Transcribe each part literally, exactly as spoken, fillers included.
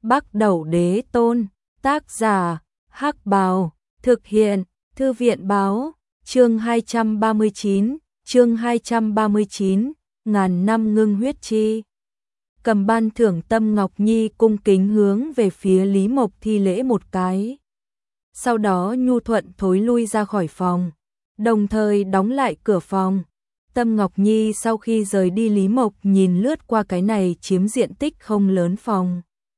Bắc Đẩu Đế Tôn, tác giả, Hắc Bào, thực hiện, Thư viện Báo, chương hai trăm ba mươi chín, chương hai trăm ba mươi chín, ngàn năm ngưng huyết chi. Cầm ban thưởng Tâm Ngọc Nhi cung kính hướng về phía Lý Mộc thi lễ một cái. Sau đó nhu thuận thối lui ra khỏi phòng, đồng thời đóng lại cửa phòng. Tâm Ngọc Nhi sau khi rời đi, Lý Mộc nhìn lướt qua cái này chiếm diện tích không lớn phòng.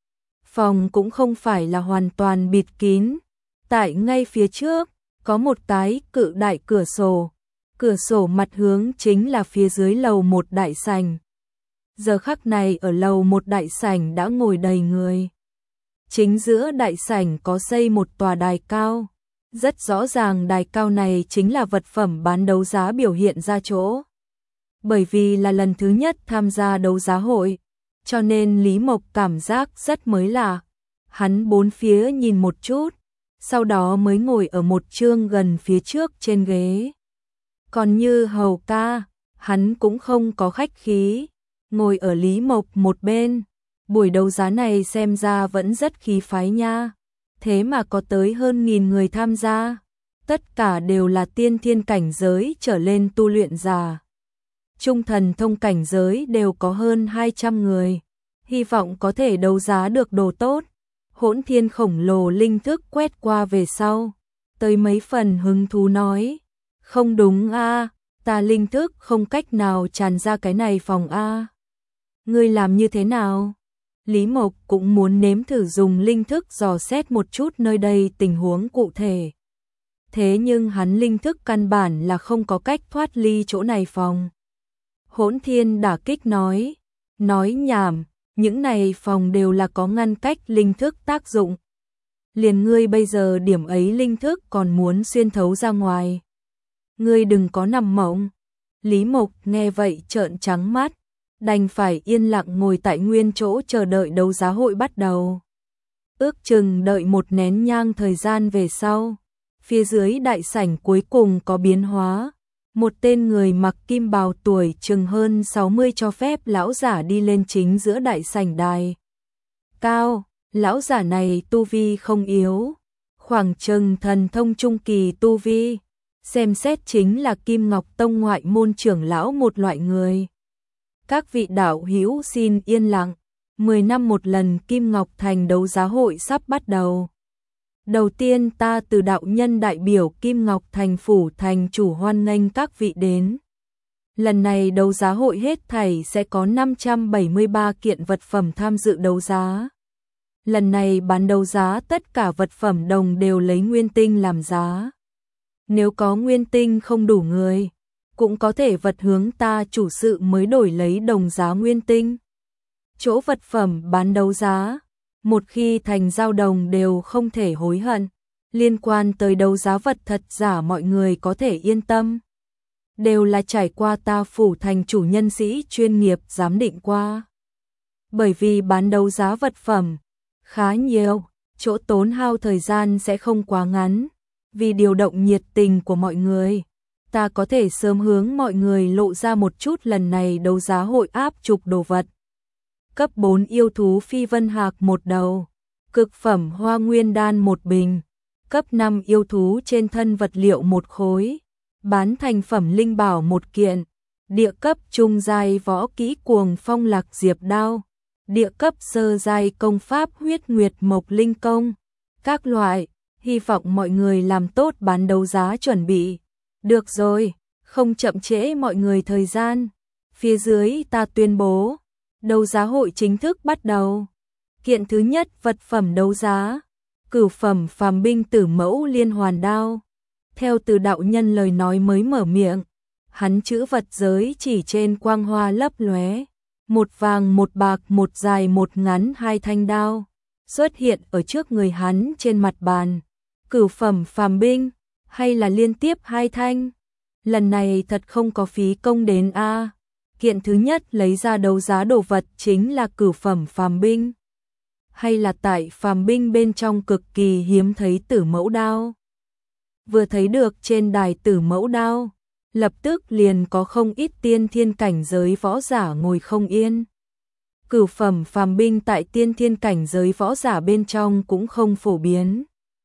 Phòng cũng không phải là hoàn toàn bịt kín. Tại ngay phía trước, có một cái cự đại cửa sổ. Cửa sổ mặt hướng chính là phía dưới lầu một đại sảnh. Giờ khắc này ở lầu một đại sảnh đã ngồi đầy người. Chính giữa đại sảnh có xây một tòa đài cao. Rất rõ ràng đài cao này chính là vật phẩm bán đấu giá biểu hiện ra chỗ. Bởi vì là lần thứ nhất tham gia đấu giá hội, cho nên Lý Mộc cảm giác rất mới lạ. Hắn bốn phía nhìn một chút, sau đó mới ngồi ở một chương gần phía trước trên ghế. Còn như hầu ca, hắn cũng không có khách khí, ngồi ở Lý Mộc một bên. Buổi đấu giá này xem ra vẫn rất khí phái nha. Thế mà có tới hơn nghìn người tham gia. Tất cả đều là tiên thiên cảnh giới trở lên tu luyện giả. Trung thần thông cảnh giới đều có hơn hai trăm người. Hy vọng có thể đấu giá được đồ tốt. Hỗn Thiên khổng lồ linh thức quét qua về sau. Tới mấy phần hứng thú nói. Không đúng a, ta linh thức không cách nào tràn ra cái này phòng a. Ngươi làm như thế nào? Lý Mộc cũng muốn nếm thử dùng linh thức dò xét một chút nơi đây tình huống cụ thể. Thế nhưng hắn linh thức căn bản là không có cách thoát ly chỗ này phòng. Hỗn Thiên đả kích nói, nói nhảm, những này phòng đều là có ngăn cách linh thức tác dụng. Liền ngươi bây giờ điểm ấy linh thức còn muốn xuyên thấu ra ngoài. Ngươi đừng có nằm mộng. Lý Mộc nghe vậy trợn trắng mắt, đành phải yên lặng ngồi tại nguyên chỗ chờ đợi đấu giá hội bắt đầu. Ước chừng đợi một nén nhang thời gian về sau, phía dưới đại sảnh cuối cùng có biến hóa. Một tên người mặc kim bào tuổi chừng hơn sáu mươi cho phép lão giả đi lên chính giữa đại sảnh đài cao. Lão giả này tu vi không yếu, khoảng chừng thần thông trung kỳ tu vi, xem xét chính là Kim Ngọc Tông ngoại môn trưởng lão một loại người. Các vị đạo hữu xin yên lặng, mười năm một lần Kim Ngọc Thành đấu giá hội sắp bắt đầu. Đầu tiên ta từ đạo nhân đại biểu Kim Ngọc Thành phủ thành chủ hoan nghênh các vị đến. Lần này đấu giá hội hết thảy sẽ có năm trăm bảy mươi ba kiện vật phẩm tham dự đấu giá. Lần này bán đấu giá tất cả vật phẩm đồng đều lấy nguyên tinh làm giá. Nếu có nguyên tinh không đủ người, cũng có thể vật hướng ta chủ sự mới đổi lấy đồng giá nguyên tinh. Chỗ vật phẩm bán đấu giá, một khi thành giao đồng đều không thể hối hận. Liên quan tới đấu giá vật thật giả mọi người có thể yên tâm. Đều là trải qua ta phủ thành chủ nhân sĩ chuyên nghiệp giám định qua. Bởi vì bán đấu giá vật phẩm khá nhiều, chỗ tốn hao thời gian sẽ không quá ngắn. Vì điều động nhiệt tình của mọi người, ta có thể sớm hướng mọi người lộ ra một chút lần này đấu giá hội áp trục đồ vật. Cấp bốn yêu thú phi vân hạc một đầu, cực phẩm hoa nguyên đan một bình, cấp năm yêu thú trên thân vật liệu một khối, bán thành phẩm linh bảo một kiện, địa cấp trung giai võ kỹ cuồng phong lạc diệp đao, địa cấp sơ giai công pháp huyết nguyệt mộc linh công, các loại. Hy vọng mọi người làm tốt bán đấu giá chuẩn bị. Được rồi, không chậm trễ mọi người thời gian. Phía dưới ta tuyên bố, đấu giá hội chính thức bắt đầu. Kiện thứ nhất vật phẩm đấu giá, cửu phẩm phàm binh tử mẫu liên hoàn đao. Theo từ đạo nhân lời nói mới mở miệng, hắn chữ vật giới chỉ trên quang hoa lấp lóe. Một vàng một bạc một dài một ngắn hai thanh đao xuất hiện ở trước người hắn trên mặt bàn. Cửu phẩm phàm binh, hay là liên tiếp hai thanh? Lần này thật không có phí công đến a. À. Kiện thứ nhất lấy ra đấu giá đồ vật chính là cửu phẩm phàm binh. Hay là tại phàm binh bên trong cực kỳ hiếm thấy tử mẫu đao. Vừa thấy được trên đài tử mẫu đao, lập tức liền có không ít tiên thiên cảnh giới võ giả ngồi không yên. Cửu phẩm phàm binh tại tiên thiên cảnh giới võ giả bên trong cũng không phổ biến.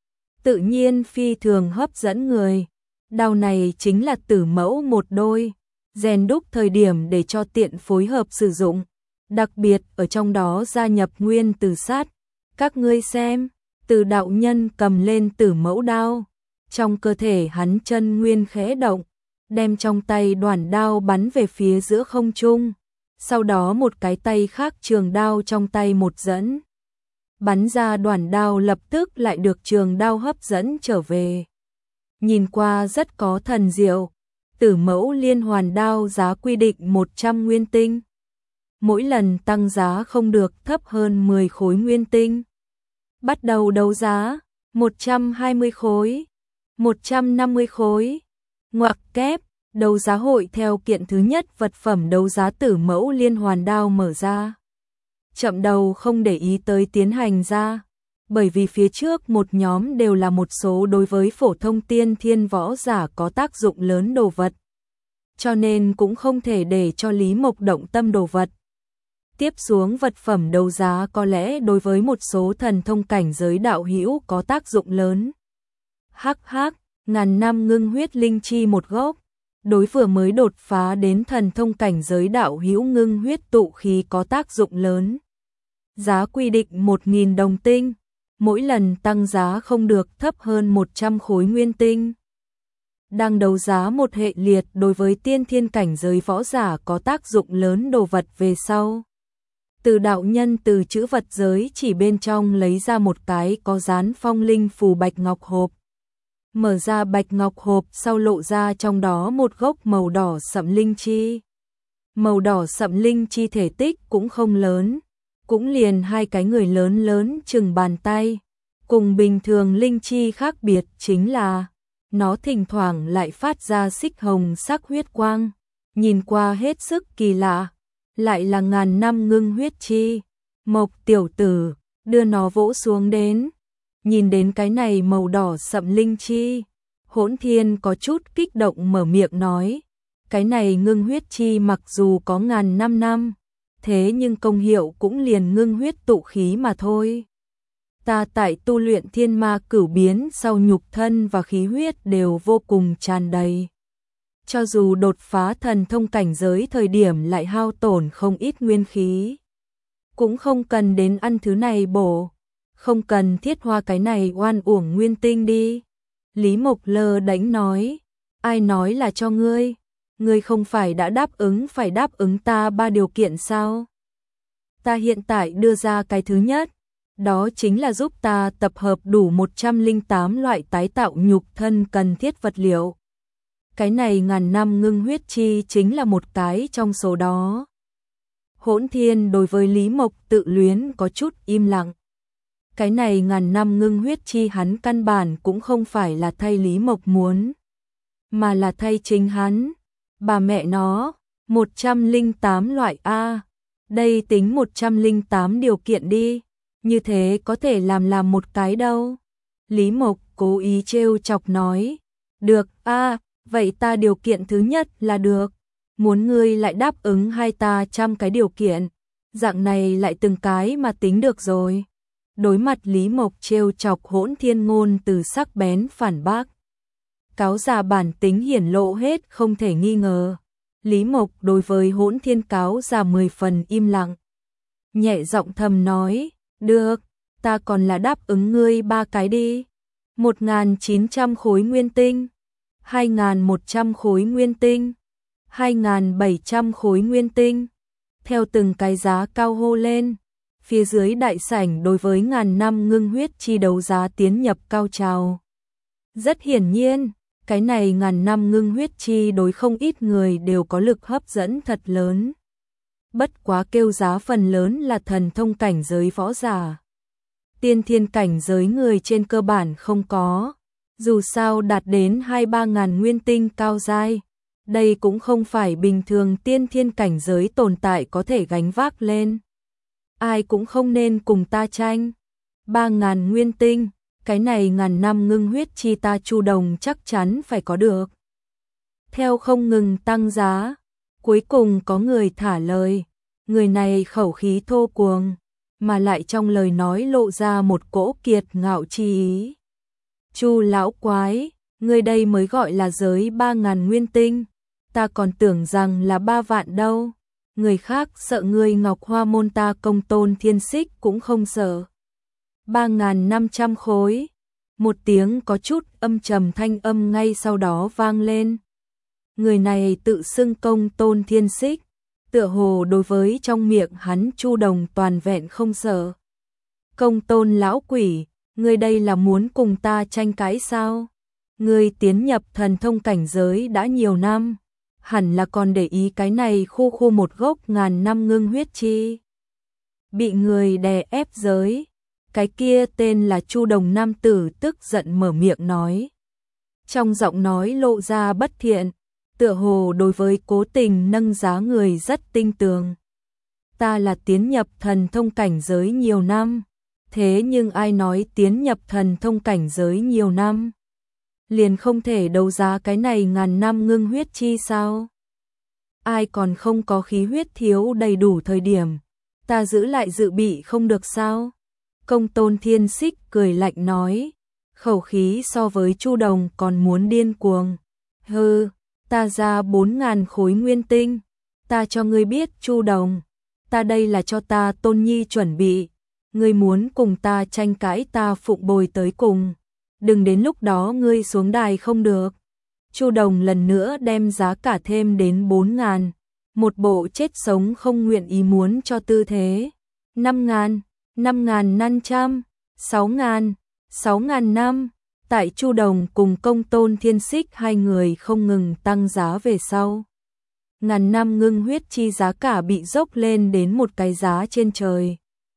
Tự nhiên phi thường hấp dẫn người. Đao này chính là tử mẫu một đôi, rèn đúc thời điểm để cho tiện phối hợp sử dụng. Đặc biệt ở trong đó gia nhập nguyên tử sát. Các ngươi xem, Từ đạo nhân cầm lên tử mẫu đao. Trong cơ thể hắn chân nguyên khẽ động, đem trong tay đoản đao bắn về phía giữa không trung. Sau đó một cái tay khác trường đao trong tay một dẫn. Bắn ra đoản đao lập tức lại được trường đao hấp dẫn trở về. Nhìn qua rất có thần diệu. Tử mẫu liên hoàn đao giá quy định một trăm nguyên tinh. Mỗi lần tăng giá không được thấp hơn mười khối nguyên tinh. Bắt đầu đấu giá, một trăm hai mươi khối, một trăm năm mươi khối. Ngoặc kép, đấu giá hội theo kiện thứ nhất vật phẩm đấu giá tử mẫu liên hoàn đao mở ra. Chậm đầu không để ý tới tiến hành ra, bởi vì phía trước một nhóm đều là một số đối với phổ thông tiên thiên võ giả có tác dụng lớn đồ vật. Cho nên cũng không thể để cho Lý Mộc động tâm đồ vật. Tiếp xuống vật phẩm đấu giá có lẽ đối với một số thần thông cảnh giới đạo hữu có tác dụng lớn. Hắc hắc, ngàn năm ngưng huyết linh chi một gốc. Đối vừa mới đột phá đến thần thông cảnh giới đạo hữu ngưng huyết tụ khí có tác dụng lớn. Giá quy định một nghìn đồng tinh, mỗi lần tăng giá không được thấp hơn một trăm khối nguyên tinh. Đang đấu giá một hệ liệt đối với tiên thiên cảnh giới võ giả có tác dụng lớn đồ vật về sau. Từ đạo nhân từ chữ vật giới chỉ bên trong lấy ra một cái có dán phong linh phù bạch ngọc hộp. Mở ra bạch ngọc hộp sau lộ ra trong đó một gốc màu đỏ sậm linh chi. Màu đỏ sậm linh chi thể tích cũng không lớn, cũng liền hai cái người lớn lớn chừng bàn tay. Cùng bình thường linh chi khác biệt chính là nó thỉnh thoảng lại phát ra xích hồng sắc huyết quang, nhìn qua hết sức kỳ lạ, lại là ngàn năm ngưng huyết chi. Mộc tiểu tử, đưa nó vỗ xuống đến. Nhìn đến cái này màu đỏ sậm linh chi, Hỗn Thiên có chút kích động mở miệng nói, cái này ngưng huyết chi mặc dù có ngàn năm năm, thế nhưng công hiệu cũng liền ngưng huyết tụ khí mà thôi. Ta tại tu luyện thiên ma cửu biến sau nhục thân và khí huyết đều vô cùng tràn đầy. Cho dù đột phá thần thông cảnh giới thời điểm lại hao tổn không ít nguyên khí, cũng không cần đến ăn thứ này bổ, không cần thiết hoa cái này oan uổng nguyên tinh đi. Lý Mộc lơ đánh nói, ai nói là cho ngươi, ngươi không phải đã đáp ứng phải đáp ứng ta ba điều kiện sao? Ta hiện tại đưa ra cái thứ nhất, đó chính là giúp ta tập hợp đủ một trăm lẻ tám loại tái tạo nhục thân cần thiết vật liệu. Cái này ngàn năm ngưng huyết chi chính là một cái trong số đó. Hỗn Thiên đối với Lý Mộc tự luyến có chút im lặng. Cái này ngàn năm ngưng huyết chi hắn căn bản cũng không phải là thay Lý Mộc muốn, mà là thay chính hắn. Bà mẹ nó, một trăm lẻ tám loại A, đây tính một trăm lẻ tám điều kiện đi, như thế có thể làm làm một cái đâu. Lý Mộc cố ý trêu chọc nói, được A, vậy ta điều kiện thứ nhất là được, muốn ngươi lại đáp ứng hai ta trăm cái điều kiện, dạng này lại từng cái mà tính được rồi. Đối mặt Lý Mộc trêu chọc, Hỗn Thiên ngôn từ sắc bén phản bác. Cáo già bản tính hiển lộ hết không thể nghi ngờ. Lý Mộc đối với Hỗn Thiên cáo già mười phần im lặng. Nhẹ giọng thầm nói, được, ta còn là đáp ứng ngươi ba cái đi. Một nghìn chín trăm khối nguyên tinh, hai nghìn một trăm khối nguyên tinh, hai nghìn bảy trăm khối nguyên tinh. Theo từng cái giá cao hô lên, phía dưới đại sảnh đối với ngàn năm ngưng huyết chi đấu giá tiến nhập cao trào. Rất hiển nhiên, cái này ngàn năm ngưng huyết chi đối không ít người đều có lực hấp dẫn thật lớn. Bất quá kêu giá phần lớn là thần thông cảnh giới võ giả. Tiên thiên cảnh giới người trên cơ bản không có, dù sao đạt đến hai ba ngàn nguyên tinh cao giai. Đây cũng không phải bình thường tiên thiên cảnh giới tồn tại có thể gánh vác lên. Ai cũng không nên cùng ta tranh. Ba ngàn nguyên tinh, cái này ngàn năm ngưng huyết chi ta Chu Đồng chắc chắn phải có được. Theo không ngừng tăng giá, cuối cùng có người thả lời, Người này khẩu khí thô cuồng, mà lại trong lời nói lộ ra một cỗ kiệt ngạo chi ý. Chu lão quái, ngươi đây mới gọi là giới ba ngàn nguyên tinh, ta còn tưởng rằng là ba vạn đâu. Người khác sợ ngươi Ngọc Hoa môn, ta Công Tôn Thiên Xích cũng không sợ. Ba ngàn năm trăm khối. Một tiếng có chút âm trầm thanh âm ngay sau đó vang lên. Người này tự xưng Công Tôn Thiên Xích, tựa hồ đối với trong miệng hắn Chu Đồng toàn vẹn không sợ. Công Tôn lão quỷ, ngươi đây là muốn cùng ta tranh cãi sao? Ngươi tiến nhập thần thông cảnh giới đã nhiều năm, hẳn là còn để ý cái này khu khu một gốc ngàn năm ngưng huyết chi. Bị người đè ép giới, cái kia tên là Chu Đồng nam tử tức giận mở miệng nói. Trong giọng nói lộ ra bất thiện, tựa hồ đối với cố tình nâng giá người rất tinh tường. Ta là tiến nhập thần thông cảnh giới nhiều năm, thế nhưng ai nói tiến nhập thần thông cảnh giới nhiều năm liền không thể đấu giá cái này ngàn năm ngưng huyết chi sao? Ai còn không có khí huyết thiếu đầy đủ thời điểm, ta giữ lại dự bị không được sao? Công Tôn Thiên Xích cười lạnh nói, khẩu khí so với Chu Đồng còn muốn điên cuồng. Hừ, ta ra bốn ngàn khối nguyên tinh, ta cho ngươi biết Chu Đồng, ta đây là cho ta Tôn Nhi chuẩn bị, ngươi muốn cùng ta tranh cãi ta phụng bồi tới cùng. Đừng đến lúc đó ngươi xuống đài không được. Chu Đồng lần nữa đem giá cả thêm đến bốn ngàn, một bộ chết sống không nguyện ý muốn cho tư thế. Năm ngàn, năm ngàn năm trăm, sáu ngàn, sáu ngàn năm. Tại Chu Đồng cùng Công Tôn Thiên Xích hai người không ngừng tăng giá về sau. Ngàn năm ngưng huyết chi giá cả bị dốc lên đến một cái giá trên trời.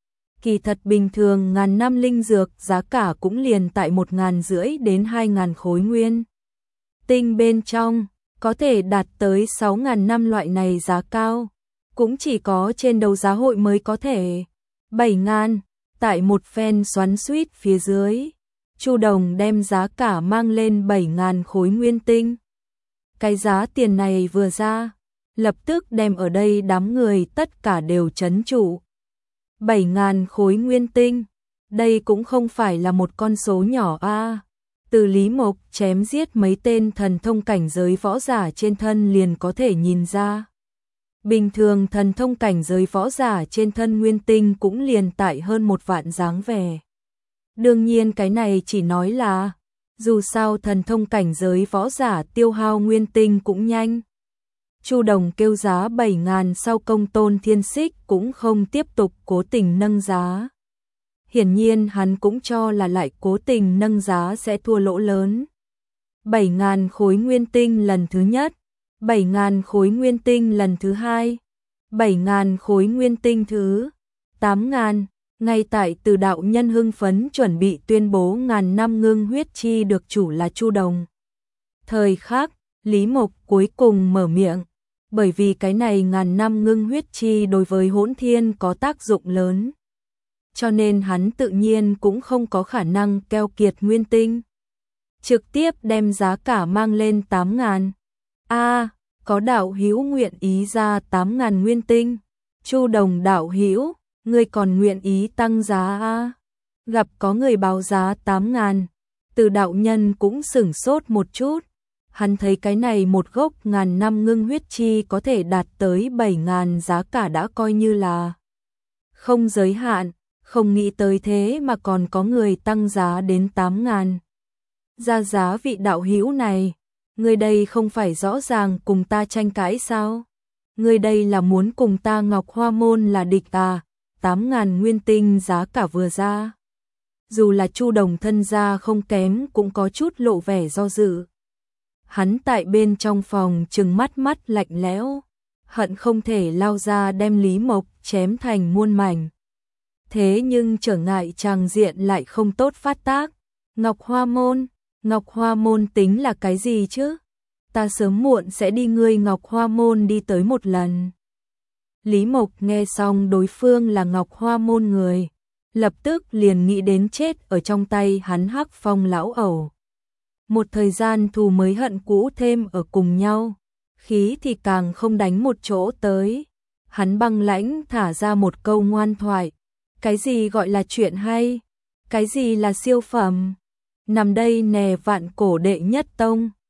Kỳ thật bình thường ngàn năm linh dược giá cả cũng liền tại một ngàn rưỡi đến hai ngàn khối nguyên tinh bên trong, có thể đạt tới sáu ngàn năm loại này giá cao, cũng chỉ có trên đấu giá hội mới có thể. Bảy ngàn, tại một phen xoắn xuýt phía dưới, Chu Đồng đem giá cả mang lên bảy ngàn khối nguyên tinh. Cái giá tiền này vừa ra, lập tức đem ở đây đám người tất cả đều chấn trụ. Bảy ngàn khối nguyên tinh, đây cũng không phải là một con số nhỏ a. À. Từ Lý Mộc chém giết mấy tên thần thông cảnh giới võ giả trên thân liền có thể nhìn ra. Bình thường thần thông cảnh giới võ giả trên thân nguyên tinh cũng liền tại hơn một vạn dáng vẻ. Đương nhiên cái này chỉ nói là, dù sao thần thông cảnh giới võ giả tiêu hao nguyên tinh cũng nhanh. Chu Đồng kêu giá bảy ngàn sau Công Tôn Thiên Xích cũng không tiếp tục cố tình nâng giá. Hiển nhiên hắn cũng cho là lại cố tình nâng giá sẽ thua lỗ lớn. bảy ngàn khối nguyên tinh lần thứ nhất, bảy ngàn khối nguyên tinh lần thứ hai, bảy ngàn khối nguyên tinh thứ tám ngàn. Ngay tại Từ đạo nhân hưng phấn chuẩn bị tuyên bố ngàn năm ngưng huyết chi được chủ là Chu Đồng. Thời khắc, Lý Mộc cuối cùng mở miệng. Bởi vì cái này ngàn năm ngưng huyết chi đối với Hỗn Thiên có tác dụng lớn, cho nên hắn tự nhiên cũng không có khả năng keo kiệt nguyên tinh. Trực tiếp đem giá cả mang lên tám ngàn. A, à, có đạo hữu nguyện ý ra tám ngàn nguyên tinh. Chu Đồng đạo hữu, ngươi còn nguyện ý tăng giá a? À? Gặp có người báo giá tám ngàn, Từ đạo nhân cũng sửng sốt một chút. Hắn thấy cái này một gốc ngàn năm ngưng huyết chi có thể đạt tới bảy ngàn giá cả đã coi như là không giới hạn, không nghĩ tới thế mà còn có người tăng giá đến tám ngàn. Ra giá vị đạo hữu này, người đây không phải rõ ràng cùng ta tranh cãi sao? Người đây là muốn cùng ta Ngọc Hoa môn là địch à? tám ngàn nguyên tinh giá cả vừa ra. Dù là Chu Đồng thân gia không kém cũng có chút lộ vẻ do dự. Hắn tại bên trong phòng trừng mắt mắt lạnh lẽo, hận không thể lao ra đem Lý Mộc chém thành muôn mảnh. Thế nhưng trở ngại tràng diện lại không tốt phát tác. Ngọc Hoa môn, Ngọc Hoa môn tính là cái gì chứ? Ta sớm muộn sẽ đi ngươi Ngọc Hoa môn đi tới một lần. Lý Mộc nghe xong đối phương là Ngọc Hoa môn người, lập tức liền nghĩ đến chết ở trong tay hắn Hắc Phong lão ẩu. Một thời gian thù mới hận cũ thêm ở cùng nhau, khí thì càng không đánh một chỗ tới. hắn băng lãnh thả ra một câu ngoan thoại. Cái gì gọi là chuyện hay? Cái gì là siêu phẩm? Nằm đây nè vạn cổ đệ nhất tông.